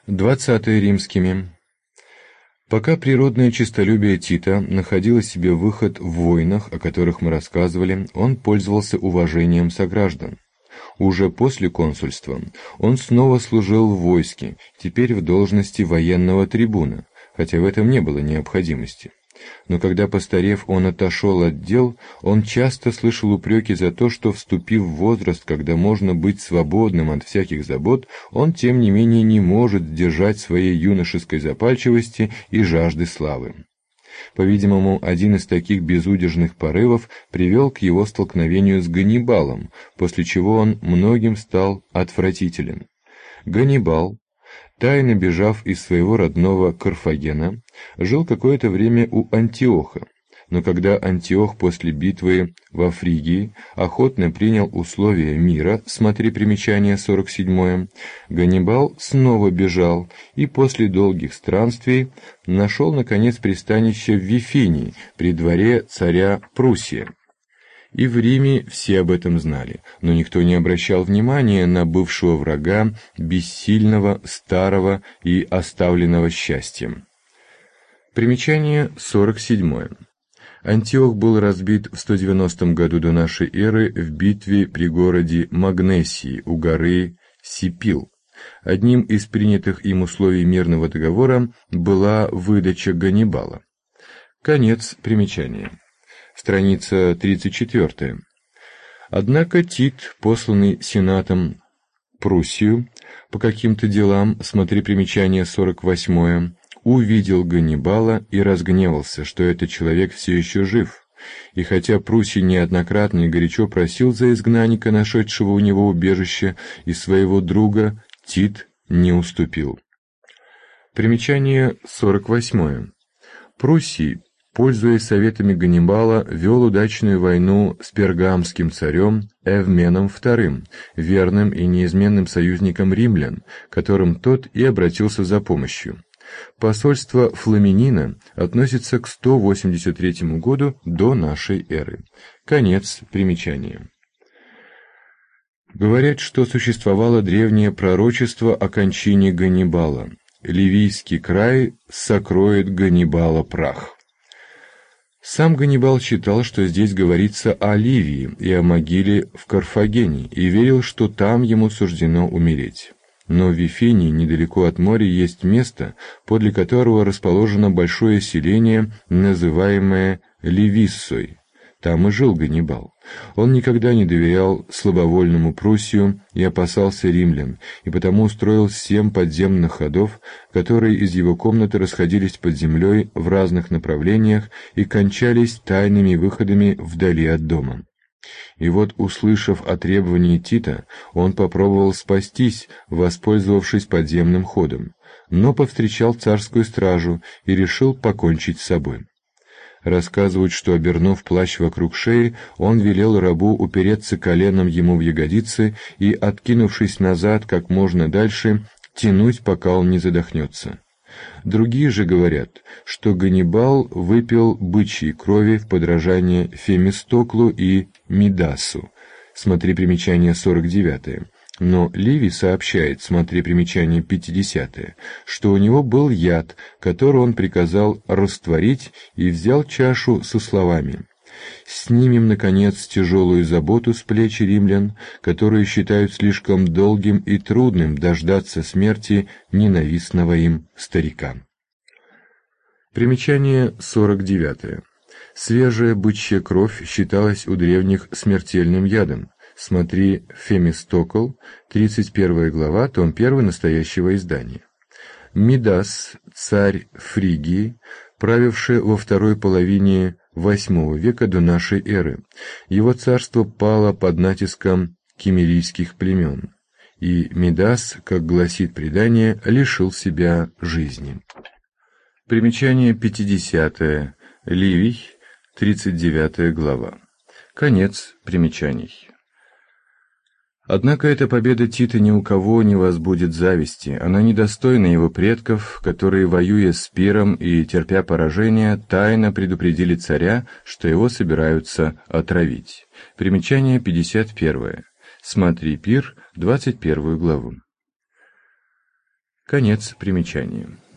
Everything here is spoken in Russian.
20 римскими. Пока природное честолюбие Тита находило себе выход в войнах, о которых мы рассказывали, он пользовался уважением сограждан. Уже после консульства он снова служил в войске, теперь в должности военного трибуна, хотя в этом не было необходимости. Но когда, постарев, он отошел от дел, он часто слышал упреки за то, что, вступив в возраст, когда можно быть свободным от всяких забот, он, тем не менее, не может сдержать своей юношеской запальчивости и жажды славы. По-видимому, один из таких безудержных порывов привел к его столкновению с Ганнибалом, после чего он многим стал отвратителен. Ганнибал, тайно бежав из своего родного Карфагена, жил какое-то время у Антиоха, но когда Антиох после битвы во Фригии охотно принял условия мира, смотри примечание 47, Ганнибал снова бежал и после долгих странствий нашел, наконец, пристанище в Вифинии при дворе царя Пруссия. И в Риме все об этом знали, но никто не обращал внимания на бывшего врага, бессильного, старого и оставленного счастьем. Примечание 47. Антиох был разбит в 190 году до нашей эры в битве при городе Магнесии у горы Сипил. Одним из принятых им условий мирного договора была выдача Ганнибала. Конец примечания. Страница 34. Однако Тит, посланный сенатом Пруссию по каким-то делам, смотри примечание 48, увидел Ганнибала и разгневался, что этот человек все еще жив. И хотя Пруссий неоднократно и горячо просил за изгнанника, нашедшего у него убежище, и своего друга, Тит не уступил. Примечание 48. Пруссий, пользуясь советами Ганнибала, вел удачную войну с пергамским царем Эвменом II, верным и неизменным союзником римлян, которым тот и обратился за помощью. Посольство Фламинина относится к 183 году до нашей эры. Конец примечания. Говорят, что существовало древнее пророчество о кончине Ганнибала. Ливийский край сокроет Ганнибала прах. Сам Ганнибал считал, что здесь говорится о Ливии и о могиле в Карфагене, и верил, что там ему суждено умереть. Но в Вифинии, недалеко от моря, есть место, подле которого расположено большое селение, называемое Ливиссой. Там и жил Ганнибал. Он никогда не доверял слабовольному Пруссию и опасался римлян, и потому устроил 7 подземных ходов, которые из его комнаты расходились под землей в разных направлениях и кончались тайными выходами вдали от дома. И вот, услышав о требовании Тита, он попробовал спастись, воспользовавшись подземным ходом, но повстречал царскую стражу и решил покончить с собой. Рассказывают, что, обернув плащ вокруг шеи, он велел рабу упереться коленом ему в ягодицы и, откинувшись назад как можно дальше, тянуть, пока он не задохнется. Другие же говорят, что Ганнибал выпил бычьей крови в подражание Фемистоклу и Мидасу, смотри примечание 49. Но Ливий сообщает, смотри примечание 50, что у него был яд, который он приказал растворить, и взял чашу со словами: «Снимем, наконец, тяжелую заботу с плеч римлян, которые считают слишком долгим и трудным дождаться смерти ненавистного им старика». Примечание 49. Свежая бычья кровь считалась у древних смертельным ядом. Смотри Фемистокл, 31 глава, том 1 настоящего издания. Мидас, царь Фригии, правивший во второй половине VIII века до нашей эры. Его царство пало под натиском киммерийских племен, и Мидас, как гласит предание, лишил себя жизни. Примечание 50. Ливий, 39 глава. Конец примечаний. Однако эта победа Тита ни у кого не возбудит зависти, она недостойна его предков, которые, воюя с Пиром и терпя поражение, тайно предупредили царя, что его собираются отравить. Примечание 51. Смотри Пир, 21 главу. Конец примечания.